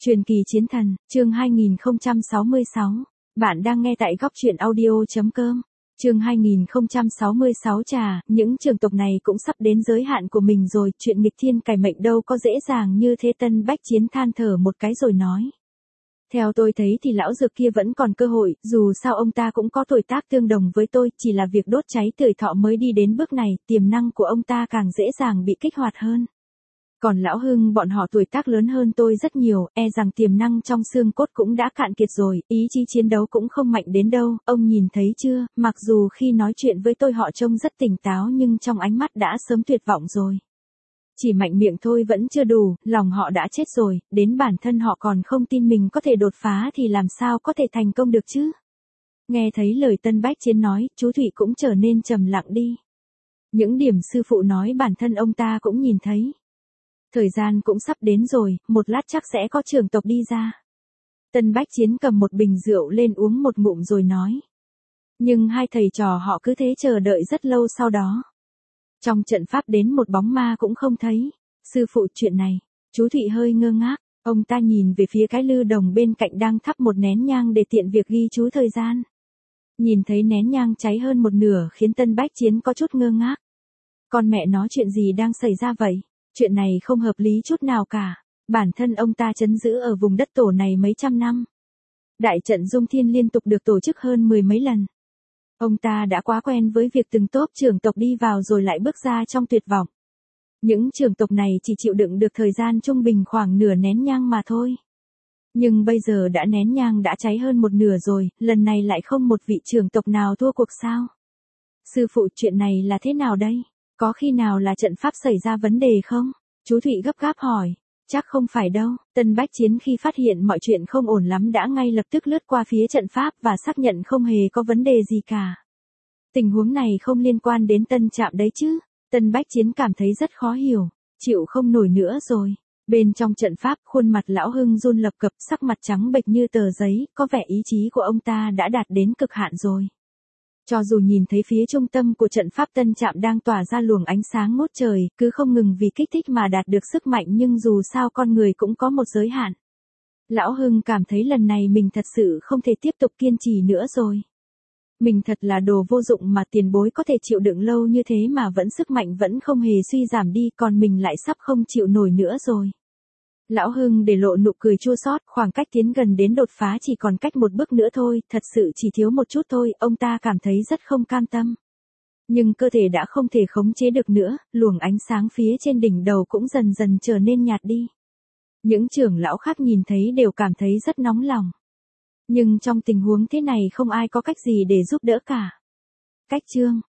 Truyền kỳ chiến thần, chương 2066. Bạn đang nghe tại góc truyện audio.com. Chương 2066 những trường tộc này cũng sắp đến giới hạn của mình rồi, chuyện nghịch thiên cải mệnh đâu có dễ dàng như thế. Tân Bách Chiến than thở một cái rồi nói. Theo tôi thấy thì lão dược kia vẫn còn cơ hội, dù sao ông ta cũng có tuổi tác tương đồng với tôi, chỉ là việc đốt cháy tuổi thọ mới đi đến bước này, tiềm năng của ông ta càng dễ dàng bị kích hoạt hơn. Còn lão Hưng bọn họ tuổi tác lớn hơn tôi rất nhiều, e rằng tiềm năng trong xương cốt cũng đã cạn kiệt rồi, ý chí chiến đấu cũng không mạnh đến đâu, ông nhìn thấy chưa, mặc dù khi nói chuyện với tôi họ trông rất tỉnh táo nhưng trong ánh mắt đã sớm tuyệt vọng rồi. Chỉ mạnh miệng thôi vẫn chưa đủ, lòng họ đã chết rồi, đến bản thân họ còn không tin mình có thể đột phá thì làm sao có thể thành công được chứ. Nghe thấy lời Tân Bách Chiến nói, chú Thụy cũng trở nên trầm lặng đi. Những điểm sư phụ nói bản thân ông ta cũng nhìn thấy. Thời gian cũng sắp đến rồi, một lát chắc sẽ có trưởng tộc đi ra. Tân Bách Chiến cầm một bình rượu lên uống một ngụm rồi nói. Nhưng hai thầy trò họ cứ thế chờ đợi rất lâu sau đó. Trong trận pháp đến một bóng ma cũng không thấy. Sư phụ chuyện này, chú Thụy hơi ngơ ngác, ông ta nhìn về phía cái lư đồng bên cạnh đang thắp một nén nhang để tiện việc ghi chú thời gian. Nhìn thấy nén nhang cháy hơn một nửa khiến Tân Bách Chiến có chút ngơ ngác. Con mẹ nó chuyện gì đang xảy ra vậy? Chuyện này không hợp lý chút nào cả. Bản thân ông ta trấn giữ ở vùng đất tổ này mấy trăm năm. Đại trận Dung Thiên liên tục được tổ chức hơn 10 mấy lần. Ông ta đã quá quen với việc từng tốp trưởng tộc đi vào rồi lại bước ra trong tuyệt vọng. Những trưởng tộc này chỉ chịu đựng được thời gian trung bình khoảng nửa nén nhang mà thôi. Nhưng bây giờ đã nén nhang đã cháy hơn một nửa rồi, lần này lại không một vị trưởng tộc nào thua cuộc sao? Sư phụ chuyện này là thế nào đây? Có khi nào là trận pháp xảy ra vấn đề không? Chú Thụy gấp gáp hỏi. Chắc không phải đâu. Tân Bách Chiến khi phát hiện mọi chuyện không ổn lắm đã ngay lập tức lướt qua phía trận pháp và xác nhận không hề có vấn đề gì cả. Tình huống này không liên quan đến Tân Trạm đấy chứ. Tân Bách Chiến cảm thấy rất khó hiểu. Chịu không nổi nữa rồi. Bên trong trận pháp, khuôn mặt lão Hưng run lập cập, sắc mặt trắng bệch như tờ giấy, có vẻ ý chí của ông ta đã đạt đến cực hạn rồi. Cho dù nhìn thấy phía trung tâm của trận pháp Tân Trạm đang tỏa ra luồng ánh sáng ngút trời, cứ không ngừng vì kích thích mà đạt được sức mạnh nhưng dù sao con người cũng có một giới hạn. Lão Hưng cảm thấy lần này mình thật sự không thể tiếp tục kiên trì nữa rồi. Mình thật là đồ vô dụng mà tiền bối có thể chịu đựng lâu như thế mà vẫn sức mạnh vẫn không hề suy giảm đi, còn mình lại sắp không chịu nổi nữa rồi. Lão Hưng để lộ nụ cười chua xót, khoảng cách tiến gần đến đột phá chỉ còn cách một bước nữa thôi, thật sự chỉ thiếu một chút thôi, ông ta cảm thấy rất không cam tâm. Nhưng cơ thể đã không thể khống chế được nữa, luồng ánh sáng phía trên đỉnh đầu cũng dần dần trở nên nhạt đi. Những trưởng lão khác nhìn thấy đều cảm thấy rất nóng lòng. Nhưng trong tình huống thế này không ai có cách gì để giúp đỡ cả. Cách chương